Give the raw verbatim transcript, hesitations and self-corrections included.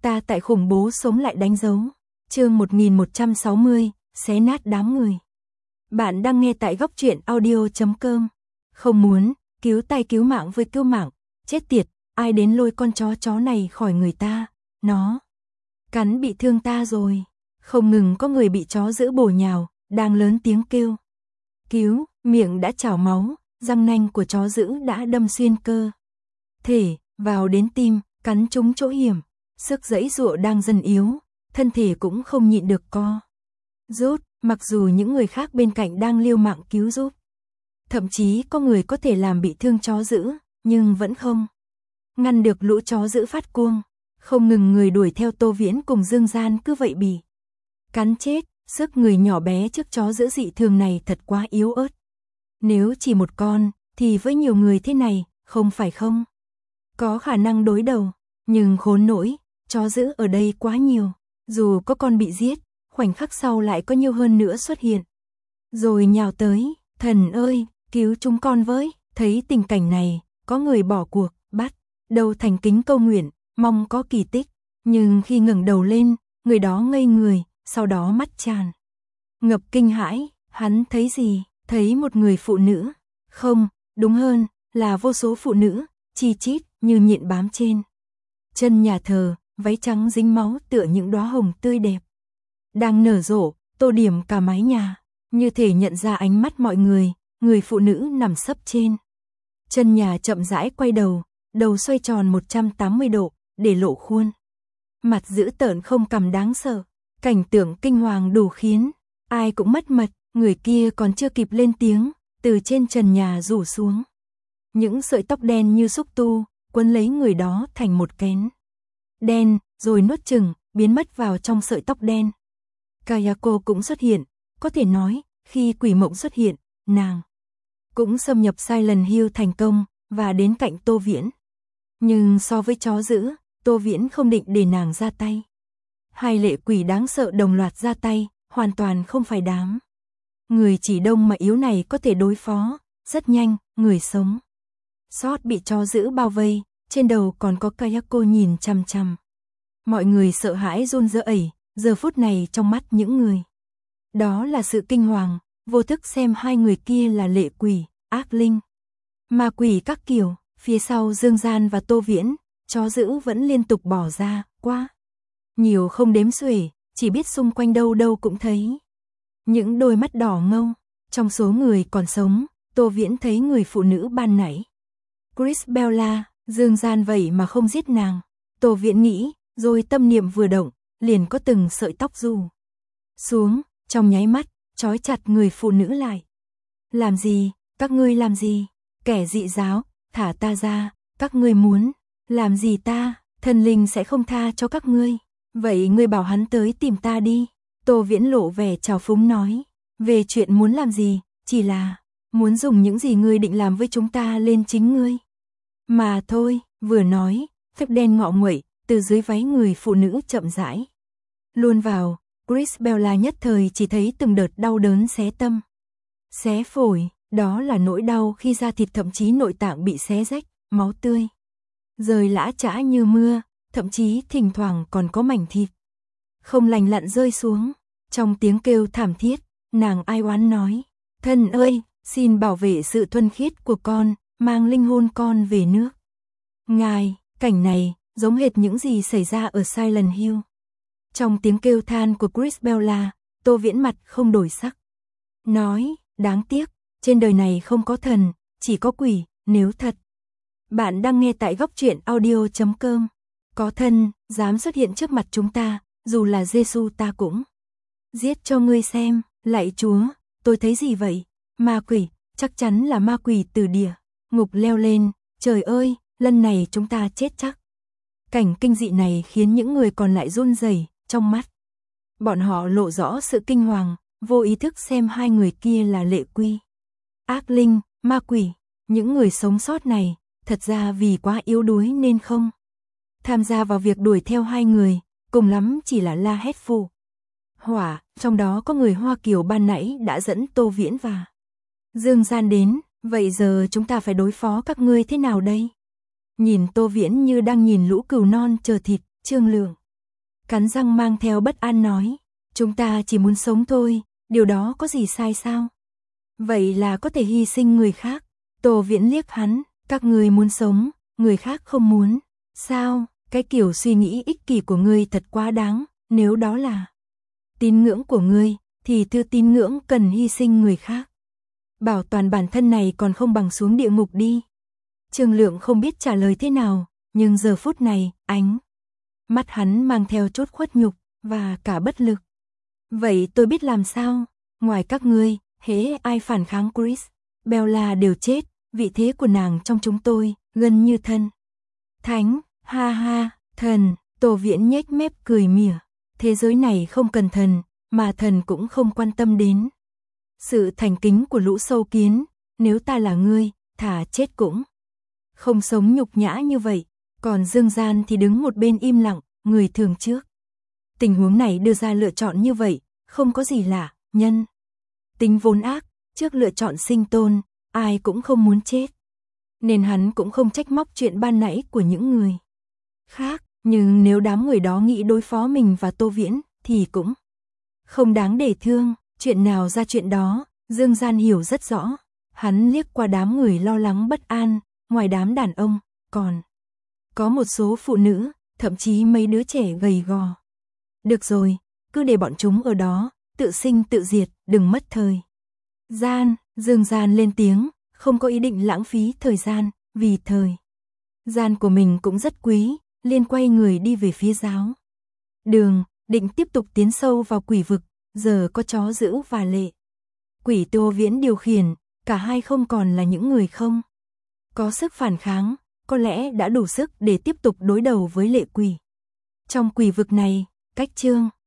Ta tại khủng bố sống lại đánh dấu. Chương một nghìn một trăm sáu mươi, xé nát đám người. Bạn đang nghe tại góc truyện audio chấm com. Không muốn, cứu tay cứu mạng với cứu mạng, chết tiệt, ai đến lôi con chó chó này khỏi người ta, nó cắn bị thương ta rồi. Không ngừng có người bị chó dữ bổ nhào, đang lớn tiếng kêu. Cứu, miệng đã trào máu, răng nanh của chó dữ đã đâm xuyên cơ thể, vào đến tim, cắn trúng chỗ hiểm. Sức giãy giụa đang dần yếu, thân thể cũng không nhịn được co rút, mặc dù những người khác bên cạnh đang liều mạng cứu giúp. Thậm chí có người có thể làm bị thương chó dữ, nhưng vẫn không ngăn được lũ chó dữ phát cuồng. Không ngừng người đuổi theo Tô Viễn cùng Dương Gian cứ vậy bị cắn chết. Sức người nhỏ bé trước chó dữ dị thường này thật quá yếu ớt. Nếu chỉ một con, thì với nhiều người thế này, không phải không có khả năng đối đầu. Nhưng khốn nỗi, chó dữ ở đây quá nhiều. Dù có con bị giết, khoảnh khắc sau lại có nhiều hơn nữa xuất hiện. Rồi nhào tới, thần ơi, cứu chúng con với. Thấy tình cảnh này, có người bỏ cuộc, bắt đầu thành kính câu nguyện, mong có kỳ tích. Nhưng khi ngẩng đầu lên, người đó ngây người, sau đó mắt tràn ngập kinh hãi. Hắn thấy gì? Thấy một người phụ nữ. Không, đúng hơn, là vô số phụ nữ, chi chít như nhện bám trên chân nhà thờ, váy trắng dính máu tựa những đóa hồng tươi đẹp đang nở rộ, tô điểm cả mái nhà. Như thể nhận ra ánh mắt mọi người, người phụ nữ nằm sấp trên chân nhà chậm rãi quay đầu, đầu xoay tròn một trăm tám mươi độ, để lộ khuôn mặt dữ tợn không cằm đáng sợ. Cảnh tượng kinh hoàng đủ khiến ai cũng mất mật. Người kia còn chưa kịp lên tiếng, từ trên trần nhà rủ xuống những sợi tóc đen như xúc tu, quấn lấy người đó thành một kén đen, rồi nuốt chửng, biến mất vào trong sợi tóc đen. Kayako cũng xuất hiện, có thể nói, khi quỷ mộng xuất hiện, nàng cũng xâm nhập Silent Hill thành công, và đến cạnh Tô Viễn. Nhưng so với chó dữ, Tô Viễn không định để nàng ra tay. Hai lệ quỷ đáng sợ đồng loạt ra tay, hoàn toàn không phải đám người chỉ đông mà yếu này có thể đối phó. Rất nhanh, người sống sót bị chó dữ bao vây, trên đầu còn có Kayako nhìn chằm chằm. Mọi người sợ hãi run rẩy, giờ phút này trong mắt những người đó là sự kinh hoàng, vô thức xem hai người kia là lệ quỷ, ác linh, ma quỷ các kiểu. Phía sau Dương Gian và Tô Viễn, chó dữ vẫn liên tục bỏ ra, quá nhiều không đếm xuể, chỉ biết xung quanh đâu đâu cũng thấy những đôi mắt đỏ ngâu. Trong số người còn sống, Tô Viễn thấy người phụ nữ ban nãy, Grisabella. Dương Gian vậy mà không giết nàng. Tô Viễn nghĩ, rồi tâm niệm vừa động, liền có từng sợi tóc rủ xuống, trong nháy mắt, trói chặt người phụ nữ lại. Làm gì, các ngươi làm gì? Kẻ dị giáo, thả ta ra, các ngươi muốn làm gì ta? Thần linh sẽ không tha cho các ngươi. Vậy ngươi bảo hắn tới tìm ta đi. Tô Viễn lộ vẻ trào phúng nói, về chuyện muốn làm gì, chỉ là muốn dùng những gì ngươi định làm với chúng ta lên chính ngươi mà thôi. Vừa nói, phép đen ngọ nguậy từ dưới váy người phụ nữ chậm rãi luôn vào. Grisabella nhất thời chỉ thấy từng đợt đau đớn xé tâm, xé phổi. Đó là nỗi đau khi da thịt thậm chí nội tạng bị xé rách, máu tươi rơi lã chã như mưa, thậm chí thỉnh thoảng còn có mảnh thịt không lành lặn rơi xuống. Trong tiếng kêu thảm thiết, nàng ai oán nói, thần ơi, xin bảo vệ sự thuần khiết của con, mang linh hồn con về nước ngài. Cảnh này giống hệt những gì xảy ra ở Silent Hill. Trong tiếng kêu than của Grisabella, Tô Viễn mặt không đổi sắc, nói, đáng tiếc, trên đời này không có thần, chỉ có quỷ. Nếu thật, bạn đang nghe tại góc truyện audio chấm com, có thần dám xuất hiện trước mặt chúng ta, dù là Giêsu ta cũng giết cho ngươi xem. Lạy Chúa, tôi thấy gì vậy? Ma quỷ, chắc chắn là ma quỷ từ địa ngục leo lên. Trời ơi, lần này chúng ta chết chắc. Cảnh kinh dị này khiến những người còn lại run rẩy, trong mắt bọn họ lộ rõ sự kinh hoàng, vô ý thức xem hai người kia là lệ quỷ, ác linh, ma quỷ. Những người sống sót này, thật ra vì quá yếu đuối nên không tham gia vào việc đuổi theo hai người, cùng lắm chỉ là la hét phù hỏa. Trong đó có người Hoa Kiều ban nãy đã dẫn Tô Viễn và Dương Gian đến. Vậy giờ chúng ta phải đối phó các ngươi thế nào đây? Nhìn Tô Viễn như đang nhìn lũ cừu non chờ thịt, Trương Lượng cắn răng mang theo bất an nói, chúng ta chỉ muốn sống thôi, điều đó có gì sai sao? Vậy là có thể hy sinh người khác. Tô Viễn liếc hắn, các ngươi muốn sống, người khác không muốn. Sao, cái kiểu suy nghĩ ích kỷ của ngươi thật quá đáng, nếu đó là tín ngưỡng của ngươi, thì thưa tín ngưỡng cần hy sinh người khác. Bảo toàn bản thân này còn không bằng xuống địa ngục đi. Trương Lượng không biết trả lời thế nào, nhưng giờ phút này, ánh mắt hắn mang theo chút khuất nhục, và cả bất lực. Vậy tôi biết làm sao? Ngoài các ngươi, hễ ai phản kháng Chris, Bella đều chết, vị thế của nàng trong chúng tôi, gần như thân. Thánh, ha ha, thần, Tô Viễn nhếch mép cười mỉa. Thế giới này không cần thần, mà thần cũng không quan tâm đến sự thành kính của lũ sâu kiến, nếu ta là ngươi, thà chết cũng không sống nhục nhã như vậy, còn Dương Gian thì đứng một bên im lặng, người thường trước. Tình huống này đưa ra lựa chọn như vậy, không có gì lạ, nhân tính vốn ác, trước lựa chọn sinh tồn, ai cũng không muốn chết. Nên hắn cũng không trách móc chuyện ban nãy của những người khác, nhưng nếu đám người đó nghĩ đối phó mình và Tô Viễn, thì cũng không đáng để thương, chuyện nào ra chuyện đó, Dương Gian hiểu rất rõ. Hắn liếc qua đám người lo lắng bất an, ngoài đám đàn ông, còn có một số phụ nữ, thậm chí mấy đứa trẻ gầy gò. Được rồi, cứ để bọn chúng ở đó, tự sinh tự diệt, đừng mất thời gian. Dương Gian lên tiếng, không có ý định lãng phí thời gian, vì thời gian của mình cũng rất quý, liền quay người đi về phía giáo đường, định tiếp tục tiến sâu vào quỷ vực, giờ có chó giữ và lệ quỷ Tô Viễn điều khiển, cả hai không còn là những người không có sức phản kháng, có lẽ đã đủ sức để tiếp tục đối đầu với lệ quỷ. Trong quỷ vực này, cách chương